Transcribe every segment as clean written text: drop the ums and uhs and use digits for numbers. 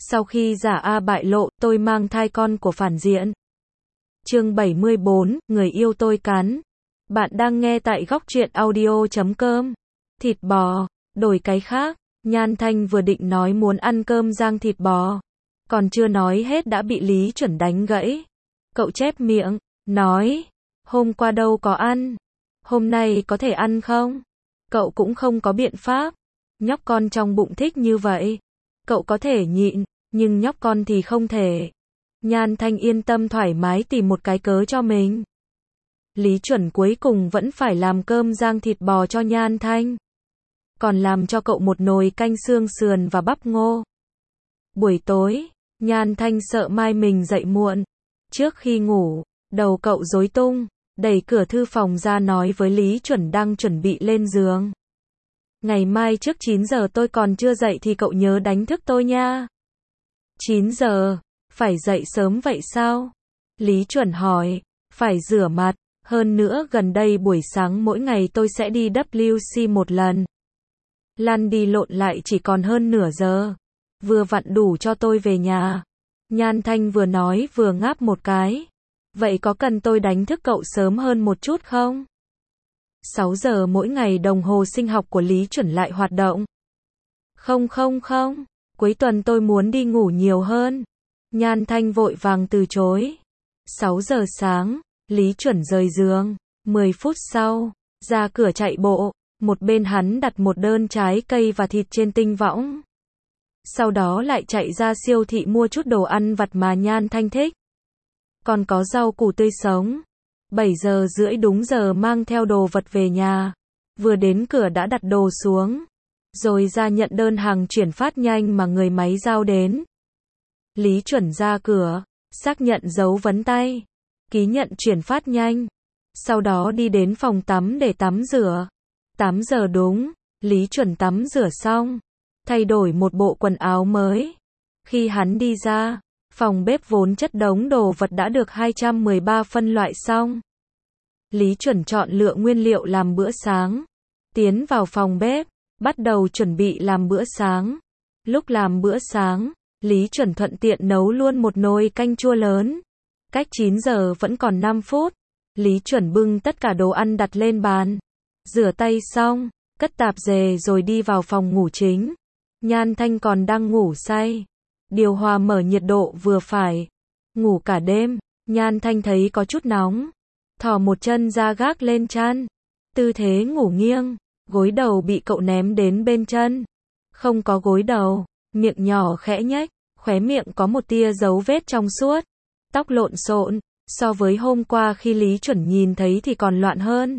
Sau khi giả A bại lộ, tôi mang thai con của phản diện. Chương 74, người yêu tôi cắn. Bạn đang nghe tại góc truyện audio.com. Thịt bò, đổi cái khác. Nhan Thanh vừa định nói muốn ăn cơm rang thịt bò. Còn chưa nói hết đã bị Lý Chuẩn đánh gãy. Cậu chép miệng, nói, hôm qua đâu có ăn. Hôm nay có thể ăn không? Cậu cũng không có biện pháp. Nhóc con trong bụng thích như vậy. Cậu có thể nhịn, nhưng nhóc con thì không thể. Nhan Thanh yên tâm thoải mái tìm một cái cớ cho mình. Lý Chuẩn cuối cùng vẫn phải làm cơm rang thịt bò cho Nhan Thanh. Còn làm cho cậu một nồi canh xương sườn và bắp ngô. Buổi tối, Nhan Thanh sợ mai mình dậy muộn. Trước khi ngủ, đầu cậu rối tung, đẩy cửa thư phòng ra nói với Lý Chuẩn đang chuẩn bị lên giường. Ngày mai trước 9 giờ tôi còn chưa dậy thì cậu nhớ đánh thức tôi nha. 9 giờ, phải dậy sớm vậy sao? Lý Chuẩn hỏi, phải rửa mặt, hơn nữa gần đây buổi sáng mỗi ngày tôi sẽ đi WC một lần. Lăn đi lộn lại chỉ còn hơn nửa giờ, vừa vặn đủ cho tôi về nhà. Nhan Thanh vừa nói vừa ngáp một cái. Vậy có cần tôi đánh thức cậu sớm hơn một chút không? 6 giờ mỗi ngày đồng hồ sinh học của Lý Chuẩn lại hoạt động. Không, cuối tuần tôi muốn đi ngủ nhiều hơn. Nhan Thanh vội vàng từ chối. 6 giờ sáng, Lý Chuẩn rời giường. 10 phút sau, ra cửa chạy bộ. Một bên hắn đặt một đơn trái cây và thịt trên tinh võng. Sau đó lại chạy ra siêu thị mua chút đồ ăn vặt mà Nhan Thanh thích. Còn có rau củ tươi sống. 7 giờ rưỡi đúng giờ mang theo đồ vật về nhà. Vừa đến cửa đã đặt đồ xuống. Rồi ra nhận đơn hàng chuyển phát nhanh mà người máy giao đến. Lý Chuẩn ra cửa, xác nhận dấu vấn tay, ký nhận chuyển phát nhanh. Sau đó đi đến phòng tắm để tắm rửa. 8 giờ đúng, Lý Chuẩn tắm rửa xong, thay đổi một bộ quần áo mới. Khi hắn đi ra, phòng bếp vốn chất đống đồ vật đã được 213 phân loại xong. Lý Chuẩn chọn lựa nguyên liệu làm bữa sáng. Tiến vào phòng bếp, bắt đầu chuẩn bị làm bữa sáng. Lúc làm bữa sáng, Lý Chuẩn thuận tiện nấu luôn một nồi canh chua lớn. Cách 9 giờ vẫn còn 5 phút. Lý Chuẩn bưng tất cả đồ ăn đặt lên bàn. Rửa tay xong, cất tạp dề rồi đi vào phòng ngủ chính. Nhan Thanh còn đang ngủ say. Điều hòa mở nhiệt độ vừa phải. Ngủ cả đêm, Nhan Thanh thấy có chút nóng. Thò một chân ra gác lên chăn. Tư thế ngủ nghiêng, gối đầu bị cậu ném đến bên chân. Không có gối đầu, miệng nhỏ khẽ nhếch, khóe miệng có một tia dấu vết trong suốt. Tóc lộn xộn, so với hôm qua khi Lý Chuẩn nhìn thấy thì còn loạn hơn.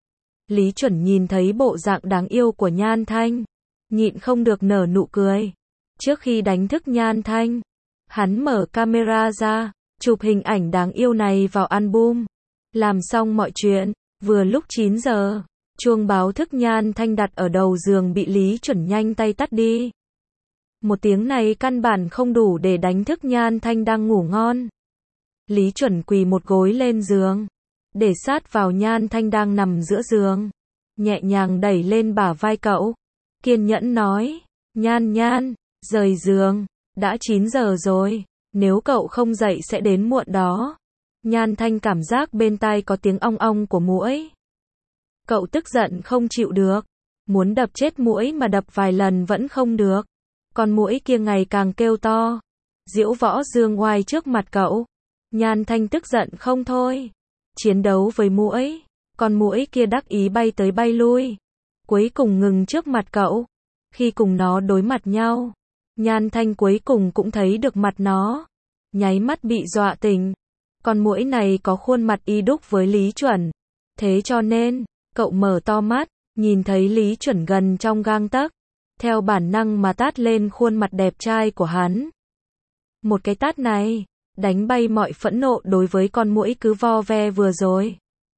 Lý Chuẩn nhìn thấy bộ dạng đáng yêu của Nhan Thanh, nhịn không được nở nụ cười. Trước khi đánh thức Nhan Thanh, hắn mở camera ra, chụp hình ảnh đáng yêu này vào album. Làm xong mọi chuyện, vừa lúc 9 giờ, chuông báo thức Nhan Thanh đặt ở đầu giường bị Lý Chuẩn nhanh tay tắt đi. Một tiếng này căn bản không đủ để đánh thức Nhan Thanh đang ngủ ngon. Lý Chuẩn quỳ một gối lên giường, để sát vào Nhan Thanh đang nằm giữa giường, nhẹ nhàng đẩy lên bả vai cậu, kiên nhẫn nói, Nhan, rời giường, đã 9 giờ rồi, nếu cậu không dậy sẽ đến muộn đó. Nhan Thanh cảm giác bên tai có tiếng ong ong của muỗi. Cậu tức giận không chịu được, muốn đập chết muỗi mà đập vài lần vẫn không được. Con muỗi kia ngày càng kêu to, diễu võ dương oai trước mặt cậu. Nhan Thanh tức giận không thôi, chiến đấu với muỗi. Con muỗi kia đắc ý bay tới bay lui, cuối cùng ngừng trước mặt cậu. Khi cùng nó đối mặt nhau, Nhan Thanh cuối cùng cũng thấy được mặt nó, nháy mắt bị dọa tỉnh. Con muỗi này có khuôn mặt y đúc với Lý Chuẩn, thế cho nên, cậu mở to mắt, nhìn thấy Lý Chuẩn gần trong gang tấc, theo bản năng mà tát lên khuôn mặt đẹp trai của hắn. Một cái tát này, đánh bay mọi phẫn nộ đối với con muỗi cứ vo ve vừa rồi.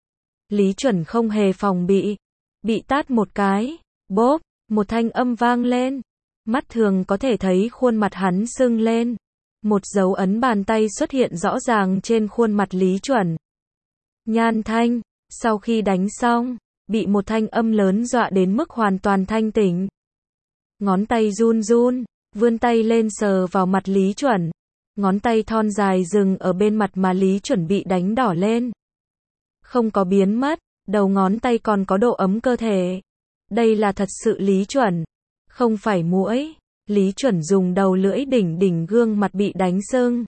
Lý Chuẩn không hề phòng bị tát một cái, bốp, một thanh âm vang lên. Mắt thường có thể thấy khuôn mặt hắn sưng lên. Một dấu ấn bàn tay xuất hiện rõ ràng trên khuôn mặt Lý Chuẩn. Nhan Thanh, sau khi đánh xong, bị một thanh âm lớn dọa đến mức hoàn toàn thanh tỉnh. Ngón tay run run, vươn tay lên sờ vào mặt Lý Chuẩn. Ngón tay thon dài dừng ở bên mặt mà Lý Chuẩn bị đánh đỏ lên. Không có biến mất, đầu ngón tay còn có độ ấm cơ thể. Đây là thật sự Lý Chuẩn, không phải muỗi. Lý Chuẩn dùng đầu lưỡi đỉnh đỉnh gương mặt bị đánh sưng.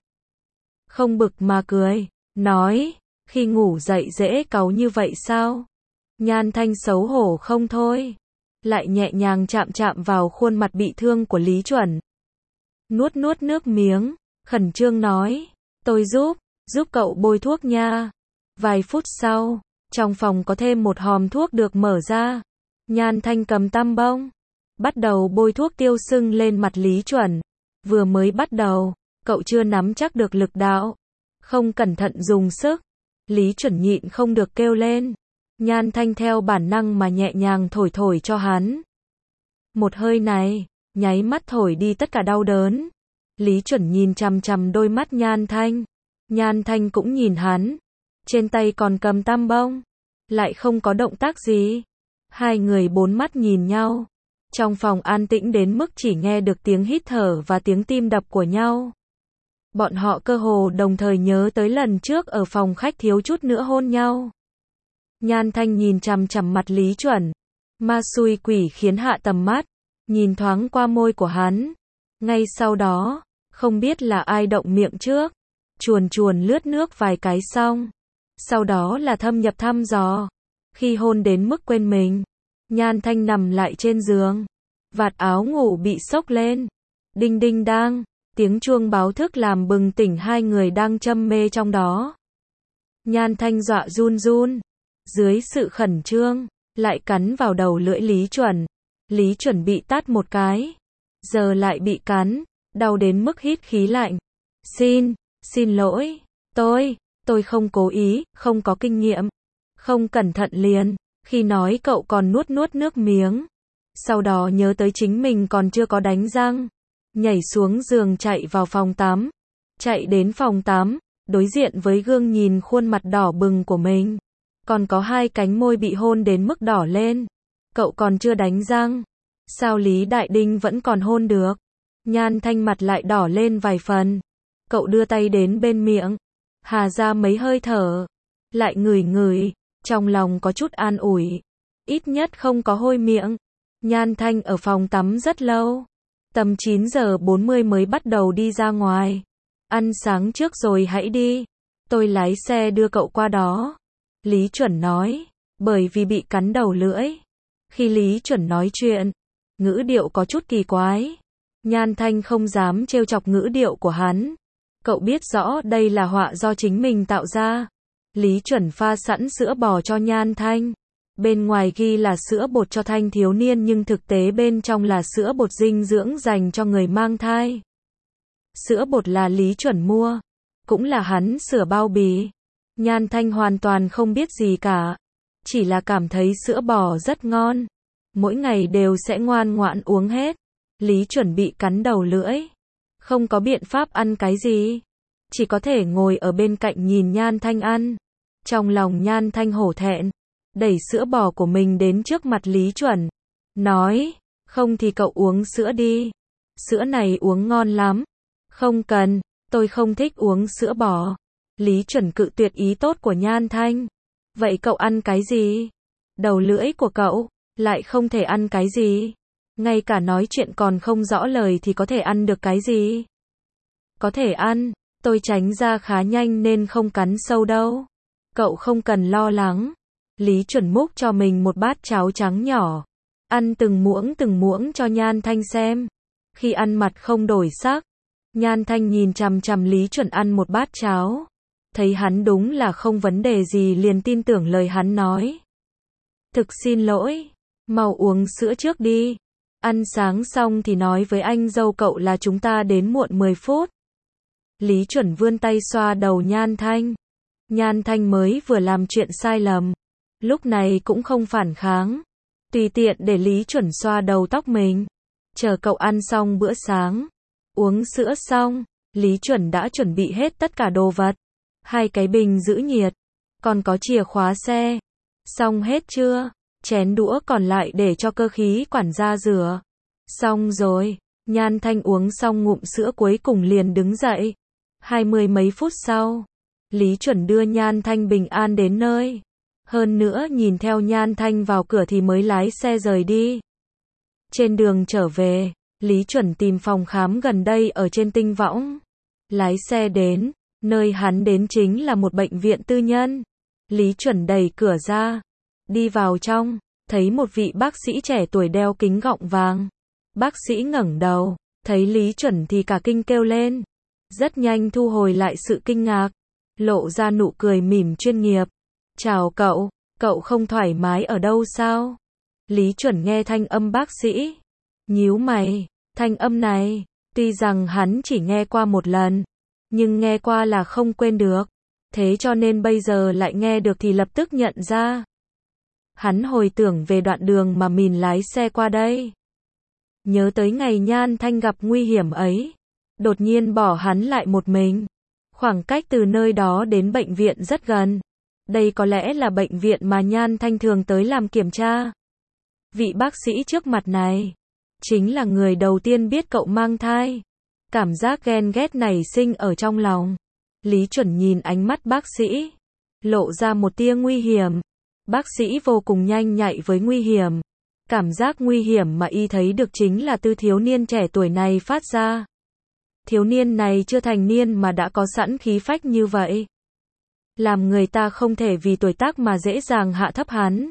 Không bực mà cười, nói, khi ngủ dậy dễ cáu như vậy sao? Nhan Thanh xấu hổ không thôi, lại nhẹ nhàng chạm chạm vào khuôn mặt bị thương của Lý Chuẩn. Nuốt nuốt nước miếng, khẩn trương nói, tôi giúp cậu bôi thuốc nha. Vài phút sau, trong phòng có thêm một hòm thuốc được mở ra. Nhan Thanh cầm tăm bông, bắt đầu bôi thuốc tiêu sưng lên mặt Lý Chuẩn. Vừa mới bắt đầu, cậu chưa nắm chắc được lực đạo, không cẩn thận dùng sức. Lý Chuẩn nhịn không được kêu lên. Nhan Thanh theo bản năng mà nhẹ nhàng thổi thổi cho hắn. Một hơi này, nháy mắt thổi đi tất cả đau đớn. Lý Chuẩn nhìn chằm chằm đôi mắt Nhan Thanh. Nhan Thanh cũng nhìn hắn. Trên tay còn cầm tăm bông, lại không có động tác gì. Hai người bốn mắt nhìn nhau. Trong phòng an tĩnh đến mức chỉ nghe được tiếng hít thở và tiếng tim đập của nhau. Bọn họ cơ hồ đồng thời nhớ tới lần trước ở phòng khách thiếu chút nữa hôn nhau. Nhan Thanh nhìn chằm chằm mặt Lý Chuẩn. Ma xui quỷ khiến hạ tầm mắt, nhìn thoáng qua môi của hắn. Ngay sau đó, không biết là ai động miệng trước, chuồn chuồn lướt nước vài cái xong. Sau đó là thâm nhập thăm dò. Khi hôn đến mức quên mình, Nhan Thanh nằm lại trên giường. Vạt áo ngủ bị xốc lên. Đinh đinh đang, tiếng chuông báo thức làm bừng tỉnh hai người đang châm mê trong đó. Nhan Thanh dọa run run. Dưới sự khẩn trương, lại cắn vào đầu lưỡi Lý Chuẩn. Lý Chuẩn bị tát một cái. Giờ lại bị cắn, đau đến mức hít khí lạnh. Xin lỗi, tôi không cố ý, không có kinh nghiệm. Không cẩn thận liền. Khi nói cậu còn nuốt nuốt nước miếng. Sau đó nhớ tới chính mình còn chưa có đánh răng. Nhảy xuống giường chạy vào phòng tắm. Chạy đến phòng tắm, đối diện với gương nhìn khuôn mặt đỏ bừng của mình. Còn có hai cánh môi bị hôn đến mức đỏ lên. Cậu còn chưa đánh răng. Sao Lý Đại Đinh vẫn còn hôn được? Nhan Thanh mặt lại đỏ lên vài phần. Cậu đưa tay đến bên miệng. Hà ra mấy hơi thở. Lại ngửi ngửi. Trong lòng có chút an ủi. Ít nhất không có hôi miệng. Nhan Thanh ở phòng tắm rất lâu. Tầm 9 giờ 40 mới bắt đầu đi ra ngoài. Ăn sáng trước rồi hãy đi. Tôi lái xe đưa cậu qua đó. Lý Chuẩn nói. Bởi vì bị cắn đầu lưỡi. Khi Lý Chuẩn nói chuyện, ngữ điệu có chút kỳ quái. Nhan Thanh không dám trêu chọc ngữ điệu của hắn. Cậu biết rõ đây là họa do chính mình tạo ra. Lý Chuẩn pha sẵn sữa bò cho Nhan Thanh. Bên ngoài ghi là sữa bột cho thanh thiếu niên nhưng thực tế bên trong là sữa bột dinh dưỡng dành cho người mang thai. Sữa bột là Lý Chuẩn mua, cũng là hắn sửa bao bì. Nhan Thanh hoàn toàn không biết gì cả, chỉ là cảm thấy sữa bò rất ngon. Mỗi ngày đều sẽ ngoan ngoãn uống hết. Lý Chuẩn bị cắn đầu lưỡi, không có biện pháp ăn cái gì, chỉ có thể ngồi ở bên cạnh nhìn Nhan Thanh ăn. Trong lòng Nhan Thanh hổ thẹn, đẩy sữa bò của mình đến trước mặt Lý Chuẩn, nói, không thì cậu uống sữa đi, sữa này uống ngon lắm. Không cần, tôi không thích uống sữa bò. Lý Chuẩn cự tuyệt ý tốt của Nhan Thanh. Vậy cậu ăn cái gì? Đầu lưỡi của cậu, lại không thể ăn cái gì. Ngay cả nói chuyện còn không rõ lời thì có thể ăn được cái gì? Có thể ăn, tôi tránh ra khá nhanh nên không cắn sâu đâu. Cậu không cần lo lắng. Lý Chuẩn múc cho mình một bát cháo trắng nhỏ. Ăn từng muỗng cho Nhan Thanh xem. Khi ăn mặt không đổi sắc. Nhan Thanh nhìn chằm chằm Lý Chuẩn ăn một bát cháo. Thấy hắn đúng là không vấn đề gì liền tin tưởng lời hắn nói. Thực xin lỗi, mau uống sữa trước đi. Ăn sáng xong thì nói với anh dâu cậu là chúng ta đến muộn 10 phút. Lý Chuẩn vươn tay xoa đầu Nhan Thanh. Nhan Thanh mới vừa làm chuyện sai lầm. Lúc này cũng không phản kháng. Tùy tiện để Lý Chuẩn xoa đầu tóc mình. Chờ cậu ăn xong bữa sáng. Uống sữa xong, Lý Chuẩn đã chuẩn bị hết tất cả đồ vật. 2 cái bình giữ nhiệt. Còn có chìa khóa xe. Xong hết chưa? Chén đũa còn lại để cho cơ khí quản gia rửa. Xong rồi. Nhan Thanh uống xong ngụm sữa cuối cùng liền đứng dậy. 20 mấy phút sau, Lý Chuẩn đưa Nhan Thanh bình an đến nơi. Hơn nữa nhìn theo Nhan Thanh vào cửa thì mới lái xe rời đi. Trên đường trở về, Lý Chuẩn tìm phòng khám gần đây ở trên Tinh Võng. Lái xe đến, nơi hắn đến chính là một bệnh viện tư nhân. Lý Chuẩn đẩy cửa ra, đi vào trong, thấy một vị bác sĩ trẻ tuổi đeo kính gọng vàng. Bác sĩ ngẩng đầu, thấy Lý Chuẩn thì cả kinh kêu lên. Rất nhanh thu hồi lại sự kinh ngạc, lộ ra nụ cười mỉm chuyên nghiệp. Chào cậu không thoải mái ở đâu sao? Lý Chuẩn nghe thanh âm bác sĩ, nhíu mày, thanh âm này, tuy rằng hắn chỉ nghe qua một lần, nhưng nghe qua là không quên được, thế cho nên bây giờ lại nghe được thì lập tức nhận ra. Hắn hồi tưởng về đoạn đường mà mình lái xe qua đây. Nhớ tới ngày Nhan Thanh gặp nguy hiểm ấy, đột nhiên bỏ hắn lại một mình. Khoảng cách từ nơi đó đến bệnh viện rất gần. Đây có lẽ là bệnh viện mà Nhan Thanh thường tới làm kiểm tra. Vị bác sĩ trước mặt này, chính là người đầu tiên biết cậu mang thai. Cảm giác ghen ghét nảy sinh ở trong lòng. Lý Chuẩn nhìn ánh mắt bác sĩ, lộ ra một tia nguy hiểm. Bác sĩ vô cùng nhanh nhạy với nguy hiểm. Cảm giác nguy hiểm mà y thấy được chính là từ thiếu niên trẻ tuổi này phát ra. Thiếu niên này chưa thành niên mà đã có sẵn khí phách như vậy. Làm người ta không thể vì tuổi tác mà dễ dàng hạ thấp hắn.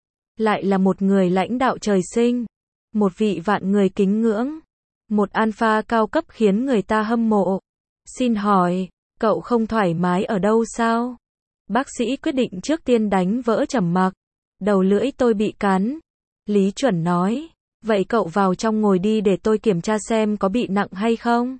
Lại là một người lãnh đạo trời sinh. Một vị vạn người kính ngưỡng. Một alpha cao cấp khiến người ta hâm mộ. Xin hỏi, cậu không thoải mái ở đâu sao? Bác sĩ quyết định trước tiên đánh vỡ trầm mặc. Đầu lưỡi tôi bị cắn. Lý Chuẩn nói, vậy cậu vào trong ngồi đi để tôi kiểm tra xem có bị nặng hay không.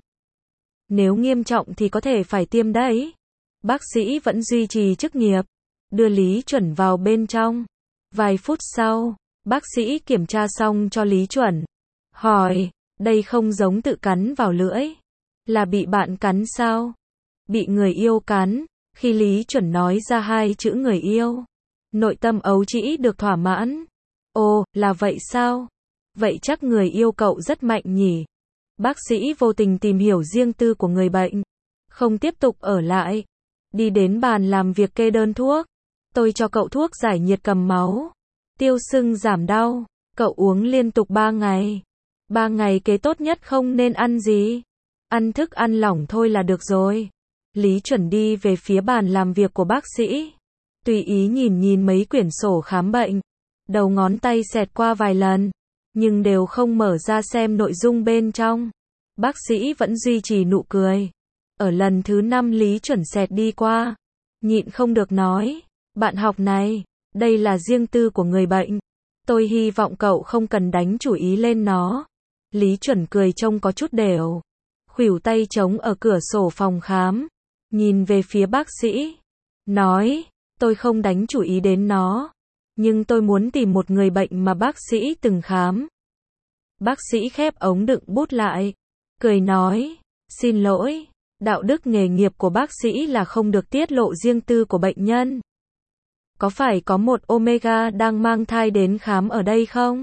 Nếu nghiêm trọng thì có thể phải tiêm đấy. Bác sĩ vẫn duy trì chức nghiệp, đưa Lý Chuẩn vào bên trong. Vài phút sau, bác sĩ kiểm tra xong cho Lý Chuẩn. Hỏi, đây không giống tự cắn vào lưỡi. Là bị bạn cắn sao? Bị người yêu cắn. Khi Lý Chuẩn nói ra hai chữ người yêu, nội tâm ấu trĩ được thỏa mãn. Ồ, là vậy sao? Vậy chắc người yêu cậu rất mạnh nhỉ? Bác sĩ vô tình tìm hiểu riêng tư của người bệnh. Không tiếp tục ở lại. Đi đến bàn làm việc kê đơn thuốc. Tôi cho cậu thuốc giải nhiệt cầm máu. Tiêu sưng giảm đau. Cậu uống liên tục 3 ngày. 3 ngày kế tốt nhất không nên ăn gì. Ăn thức ăn lỏng thôi là được rồi. Lý Chuẩn đi về phía bàn làm việc của bác sĩ. Tùy ý nhìn mấy quyển sổ khám bệnh. Đầu ngón tay xẹt qua vài lần, nhưng đều không mở ra xem nội dung bên trong. Bác sĩ vẫn duy trì nụ cười. Ở lần thứ 5 Lý Chuẩn xẹt đi qua, nhịn không được nói, bạn học này, đây là riêng tư của người bệnh. Tôi hy vọng cậu không cần đánh chủ ý lên nó. Lý Chuẩn cười trông có chút đều. Khuỷu tay trống ở cửa sổ phòng khám, nhìn về phía bác sĩ, nói, tôi không đánh chủ ý đến nó. Nhưng tôi muốn tìm một người bệnh mà bác sĩ từng khám. Bác sĩ khép ống đựng bút lại, cười nói, xin lỗi, đạo đức nghề nghiệp của bác sĩ là không được tiết lộ riêng tư của bệnh nhân. Có phải có một Omega đang mang thai đến khám ở đây không?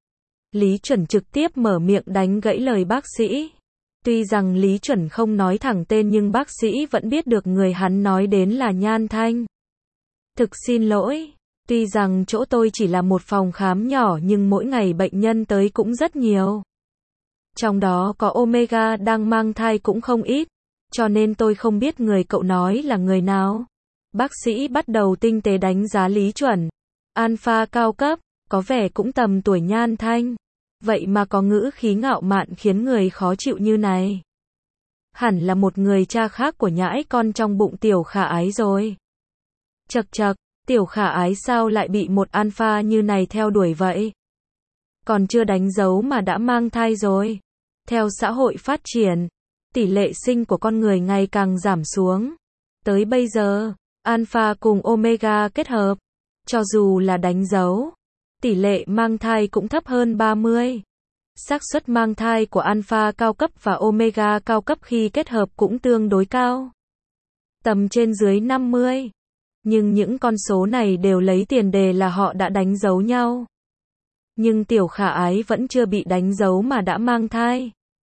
Lý Chuẩn trực tiếp mở miệng đánh gãy lời bác sĩ. Tuy rằng Lý Chuẩn không nói thẳng tên nhưng bác sĩ vẫn biết được người hắn nói đến là Nhan Thanh. Thực xin lỗi. Tuy rằng chỗ tôi chỉ là một phòng khám nhỏ nhưng mỗi ngày bệnh nhân tới cũng rất nhiều. Trong đó có Omega đang mang thai cũng không ít, cho nên tôi không biết người cậu nói là người nào. Bác sĩ bắt đầu tinh tế đánh giá Lý Chuẩn. Alpha cao cấp, có vẻ cũng tầm tuổi Nhan Thanh. Vậy mà có ngữ khí ngạo mạn khiến người khó chịu như này. Hẳn là một người cha khác của nhãi con trong bụng Tiểu Khả Ái rồi. Chậc chậc. Tiểu Khả Ái sao lại bị một alpha như này theo đuổi vậy? Còn chưa đánh dấu mà đã mang thai rồi. Theo xã hội phát triển, tỷ lệ sinh của con người ngày càng giảm xuống. Tới bây giờ, alpha cùng omega kết hợp, cho dù là đánh dấu, tỷ lệ mang thai cũng thấp hơn 30. Xác suất mang thai của alpha cao cấp và omega cao cấp khi kết hợp cũng tương đối cao. Tầm trên dưới 50. Nhưng những con số này đều lấy tiền đề là họ đã đánh dấu nhau. Nhưng Tiểu Khả Ái vẫn chưa bị đánh dấu mà đã mang thai.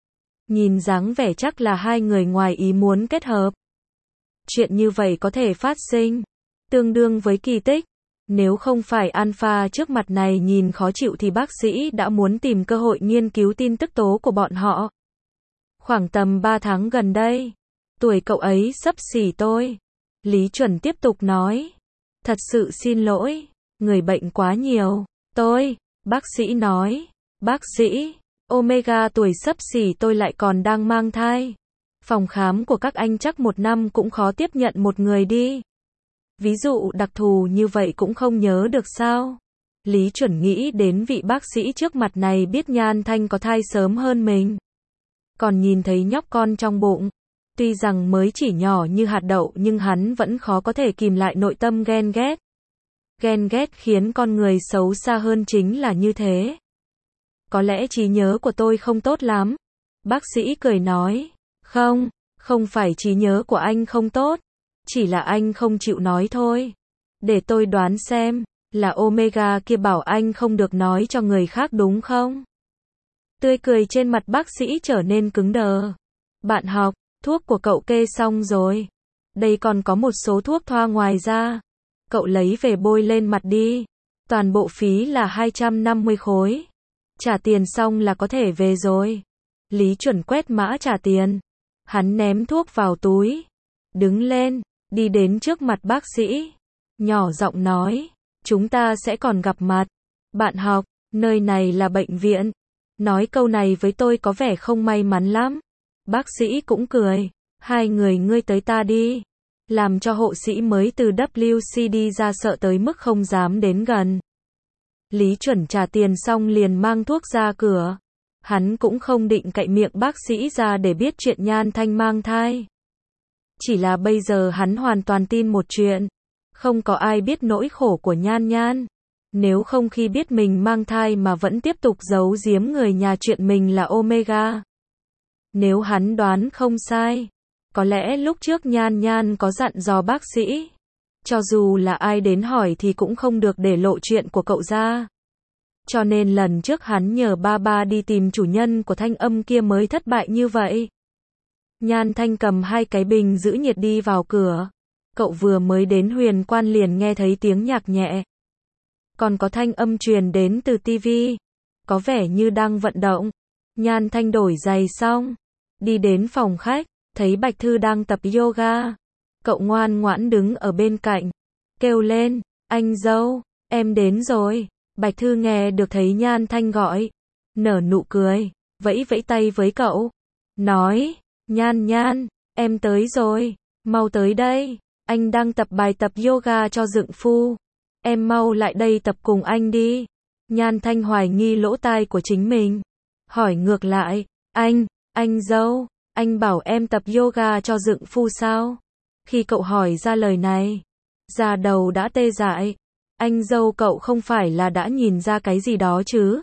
Nhìn dáng vẻ chắc là hai người ngoài ý muốn kết hợp. Chuyện như vậy có thể phát sinh, tương đương với kỳ tích. Nếu không phải alpha trước mặt này nhìn khó chịu thì bác sĩ đã muốn tìm cơ hội nghiên cứu tin tức tố của bọn họ. Khoảng tầm 3 tháng gần đây, tuổi cậu ấy xấp xỉ tôi. Lý Chuẩn tiếp tục nói. Thật sự xin lỗi, người bệnh quá nhiều. Bác sĩ nói. Bác sĩ, Omega tuổi xấp xỉ tôi lại còn đang mang thai. Phòng khám của các anh chắc 1 năm cũng khó tiếp nhận một người đi. Ví dụ đặc thù như vậy cũng không nhớ được sao? Lý Chuẩn nghĩ đến vị bác sĩ trước mặt này biết Nhan Thanh có thai sớm hơn mình. Còn nhìn thấy nhóc con trong bụng. Tuy rằng mới chỉ nhỏ như hạt đậu nhưng hắn vẫn khó có thể kìm lại nội tâm ghen ghét. Ghen ghét khiến con người xấu xa hơn chính là như thế. Có lẽ trí nhớ của tôi không tốt lắm. Bác sĩ cười nói. Không phải trí nhớ của anh không tốt. Chỉ là anh không chịu nói thôi. Để tôi đoán xem, là Omega kia bảo anh không được nói cho người khác đúng không? Tươi cười trên mặt bác sĩ trở nên cứng đờ. Bạn học, thuốc của cậu kê xong rồi. Đây còn có một số thuốc thoa ngoài ra. Cậu lấy về bôi lên mặt đi. Toàn bộ phí là 250 khối. Trả tiền xong là có thể về rồi. Lý Chuẩn quét mã trả tiền. Hắn ném thuốc vào túi. Đứng lên, đi đến trước mặt bác sĩ. Nhỏ giọng nói. Chúng ta sẽ còn gặp mặt. Bạn học, nơi này là bệnh viện. Nói câu này với tôi có vẻ không may mắn lắm. Bác sĩ cũng cười. Hai người ngươi tới ta đi. Làm cho hộ sĩ mới từ WCD ra sợ tới mức không dám đến gần. Lý Chuẩn trả tiền xong liền mang thuốc ra cửa. Hắn cũng không định cậy miệng bác sĩ ra để biết chuyện Nhan Thanh mang thai. Chỉ là bây giờ hắn hoàn toàn tin một chuyện. Không có ai biết nỗi khổ của Nhan Nhan. Nếu không khi biết mình mang thai mà vẫn tiếp tục giấu giếm người nhà chuyện mình là Omega. Nếu hắn đoán không sai, có lẽ lúc trước Nhan Nhan có dặn dò bác sĩ. Cho dù là ai đến hỏi thì cũng không được để lộ chuyện của cậu ra. Cho nên lần trước hắn nhờ ba đi tìm chủ nhân của thanh âm kia mới thất bại như vậy. Nhan Thanh cầm 2 cái bình giữ nhiệt đi vào cửa. Cậu vừa mới đến Huyền Quan liền nghe thấy tiếng nhạc nhẹ. Còn có thanh âm truyền đến từ tivi. Có vẻ như đang vận động. Nhan Thanh đổi giày xong. Đi đến phòng khách. Thấy Bạch Thư đang tập yoga. Cậu ngoan ngoãn đứng ở bên cạnh. Kêu lên. Anh dâu, em đến rồi. Bạch Thư nghe được thấy Nhan Thanh gọi. Nở nụ cười. Vẫy vẫy tay với cậu. Nói. Nhan Nhan, em tới rồi. Mau tới đây. Anh đang tập bài tập yoga cho dượng phu. Em mau lại đây tập cùng anh đi. Nhan Thanh hoài nghi lỗ tai của chính mình. Hỏi ngược lại. Anh dâu, anh bảo em tập yoga cho dượng phu sao? Khi cậu hỏi ra lời này, da đầu đã tê dại. Anh dâu cậu không phải là đã nhìn ra cái gì đó chứ?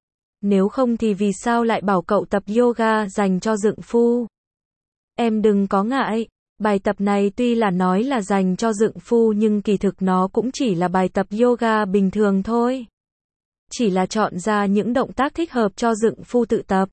Nếu không thì vì sao lại bảo cậu tập yoga dành cho dượng phu? Em đừng có ngại. Bài tập này tuy là nói là dành cho dượng phu nhưng kỳ thực nó cũng chỉ là bài tập yoga bình thường thôi. Chỉ là chọn ra những động tác thích hợp cho dượng phu tự tập.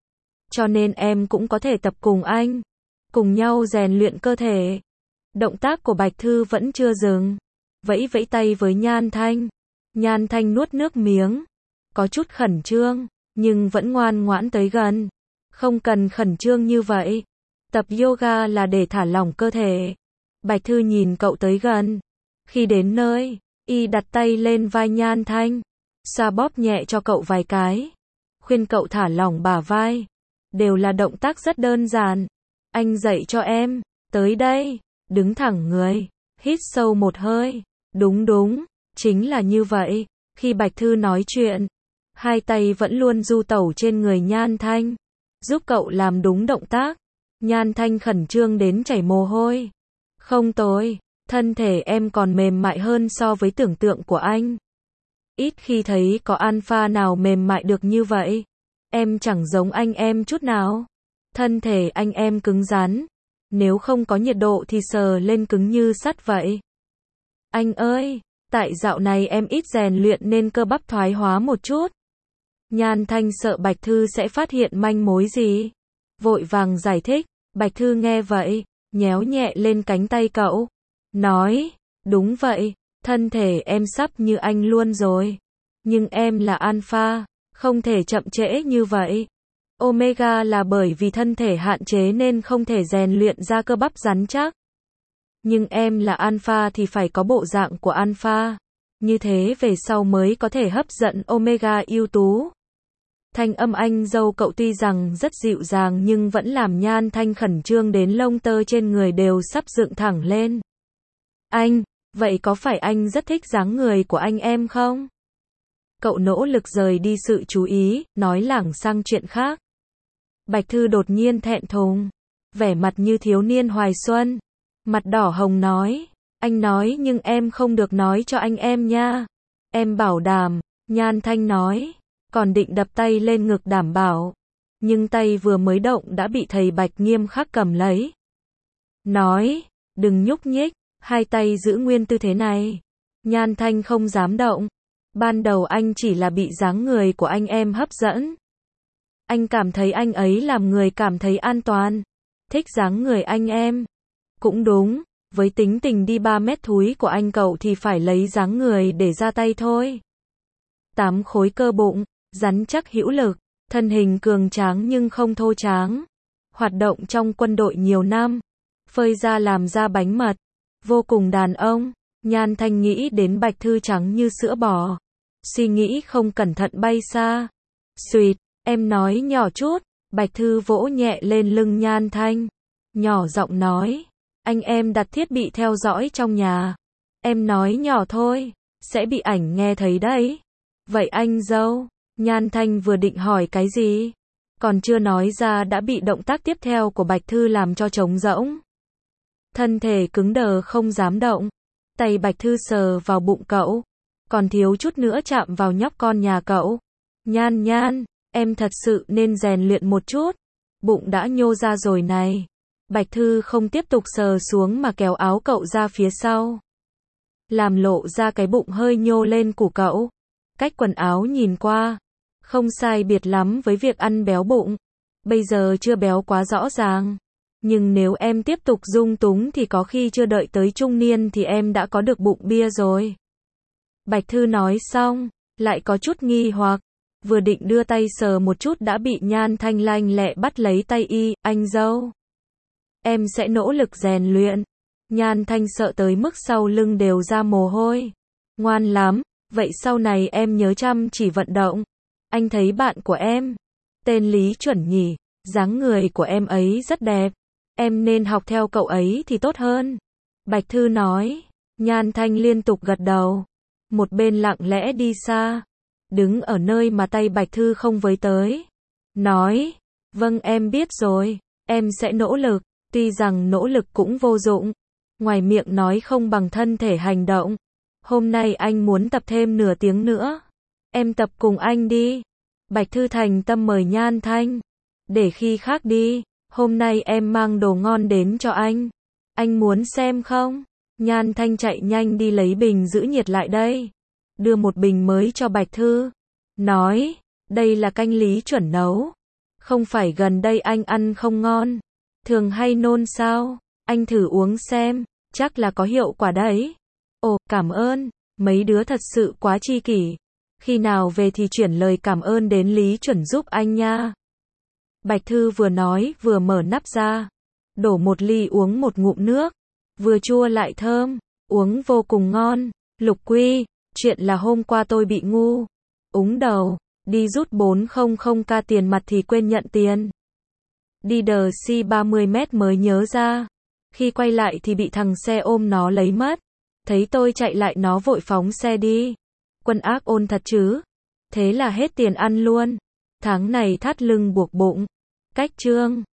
Cho nên em cũng có thể tập cùng anh. Cùng nhau rèn luyện cơ thể. Động tác của Bạch Thư vẫn chưa dừng. Vẫy vẫy tay với Nhan Thanh. Nhan Thanh nuốt nước miếng. Có chút khẩn trương, nhưng vẫn ngoan ngoãn tới gần. Không cần khẩn trương như vậy. Tập yoga là để thả lỏng cơ thể. Bạch Thư nhìn cậu tới gần. Khi đến nơi, y đặt tay lên vai Nhan Thanh. Xoa bóp nhẹ cho cậu vài cái. Khuyên cậu thả lỏng bả vai. Đều là động tác rất đơn giản. Anh dạy cho em. Tới đây. Đứng thẳng người. Hít sâu một hơi. Đúng. Chính là như vậy. Khi Bạch Thư nói chuyện, hai tay vẫn luôn du tẩu trên người Nhan Thanh. Giúp cậu làm đúng động tác. Nhan Thanh khẩn trương đến chảy mồ hôi. Không tồi. Thân thể em còn mềm mại hơn so với tưởng tượng của anh. Ít khi thấy có alpha nào mềm mại được như vậy. Em chẳng giống anh em chút nào. Thân thể anh em cứng rắn. Nếu không có nhiệt độ thì sờ lên cứng như sắt vậy. Anh ơi, tại dạo này em ít rèn luyện nên cơ bắp thoái hóa một chút. Nhan Thanh sợ Bạch Thư sẽ phát hiện manh mối gì. vội vàng giải thích. Bạch Thư nghe vậy, nhéo nhẹ lên cánh tay cậu, nói, đúng vậy, thân thể em sắp như anh luôn rồi. Nhưng em là alpha, không thể chậm trễ như vậy. Omega là bởi vì thân thể hạn chế nên không thể rèn luyện ra cơ bắp rắn chắc. Nhưng em là alpha thì phải có bộ dạng của alpha. Như thế về sau mới có thể hấp dẫn Omega ưu tú. Thanh âm anh dâu cậu tuy rằng rất dịu dàng nhưng vẫn làm Nhan Thanh khẩn trương đến lông tơ trên người đều sắp dựng thẳng lên. Anh, vậy có phải anh rất thích dáng người của anh em không? Cậu nỗ lực rời đi sự chú ý, nói lảng sang chuyện khác. Bạch Thư đột nhiên thẹn thùng, vẻ mặt như thiếu niên hoài xuân, mặt đỏ hồng nói, anh nói nhưng em không được nói cho anh em nha. Em bảo đảm, Nhan Thanh nói, còn định đập tay lên ngực đảm bảo. Nhưng tay vừa mới động đã bị thầy Bạch nghiêm khắc cầm lấy. Nói, đừng nhúc nhích, hai tay giữ nguyên tư thế này. Nhan Thanh không dám động. Ban đầu anh chỉ là bị dáng người của anh em hấp dẫn. Anh cảm thấy anh ấy làm người cảm thấy an toàn. Thích dáng người anh em. Cũng đúng, với tính tình đi 3 mét thúi của anh cậu thì phải lấy dáng người để ra tay thôi. 8 khối cơ bụng, rắn chắc hữu lực, thân hình cường tráng nhưng không thô tráng. Hoạt động trong quân đội nhiều năm, phơi ra làm ra bánh mật, vô cùng đàn ông. Nhan Thanh nghĩ đến Bạch Thư trắng như sữa bò. Suy nghĩ không cẩn thận bay xa. Xuyệt, em nói nhỏ chút. Bạch Thư vỗ nhẹ lên lưng Nhan Thanh. Nhỏ giọng nói, anh em đặt thiết bị theo dõi trong nhà. Em nói nhỏ thôi, sẽ bị ảnh nghe thấy đấy. Vậy anh dâu, Nhan Thanh vừa định hỏi cái gì, còn chưa nói ra đã bị động tác tiếp theo của Bạch Thư làm cho trống rỗng. Thân thể cứng đờ không dám động. Tay Bạch Thư sờ vào bụng cậu, còn thiếu chút nữa chạm vào nhóc con nhà cậu. Nhan Nhan, em thật sự nên rèn luyện một chút. Bụng đã nhô ra rồi này. Bạch Thư không tiếp tục sờ xuống mà kéo áo cậu ra phía sau, làm lộ ra cái bụng hơi nhô lên của cậu. Cách quần áo nhìn qua, không sai biệt lắm với việc ăn béo bụng. Bây giờ chưa béo quá rõ ràng. Nhưng nếu em tiếp tục dung túng thì có khi chưa đợi tới trung niên thì em đã có được bụng bia rồi. Bạch Thư nói xong, lại có chút nghi hoặc. Vừa định đưa tay sờ một chút đã bị Nhan Thanh lanh lẹ bắt lấy tay y, anh dâu. Em sẽ nỗ lực rèn luyện. Nhan Thanh sợ tới mức sau lưng đều ra mồ hôi. Ngoan lắm, vậy sau này em nhớ chăm chỉ vận động. Anh thấy bạn của em, tên Lý Chuẩn nhỉ, dáng người của em ấy rất đẹp. Em nên học theo cậu ấy thì tốt hơn. Bạch Thư nói. Nhan Thanh liên tục gật đầu. Một bên lặng lẽ đi xa, đứng ở nơi mà tay Bạch Thư không với tới. Nói, vâng em biết rồi, em sẽ nỗ lực. Tuy rằng nỗ lực cũng vô dụng. Ngoài miệng nói không bằng thân thể hành động. Hôm nay anh muốn tập thêm nửa tiếng nữa. Em tập cùng anh đi. Bạch Thư thành tâm mời Nhan Thanh. Để khi khác đi. Hôm nay em mang đồ ngon đến cho anh. Anh muốn xem không? Nhan Thanh chạy nhanh đi lấy bình giữ nhiệt lại đây. Đưa một bình mới cho Bạch Thư. Nói, đây là canh Lý Chuẩn nấu. Không phải gần đây anh ăn không ngon. Thường hay nôn sao? Anh thử uống xem, chắc là có hiệu quả đấy. Ồ, cảm ơn, mấy đứa thật sự quá tri kỷ. Khi nào về thì chuyển lời cảm ơn đến Lý Chuẩn giúp anh nha. Bạch Thư vừa nói vừa mở nắp ra. Đổ một ly uống một ngụm nước. Vừa chua lại thơm, uống vô cùng ngon. Lục Quy, chuyện là hôm qua tôi bị ngu. Úng đầu, đi rút 400k tiền mặt thì quên nhận tiền. Đi đờ si 30 mét mới nhớ ra. Khi quay lại thì bị thằng xe ôm nó lấy mất. Thấy tôi chạy lại nó vội phóng xe đi. Quân ác ôn thật chứ. Thế là hết tiền ăn luôn. Tháng này thắt lưng buộc bụng. Cách chương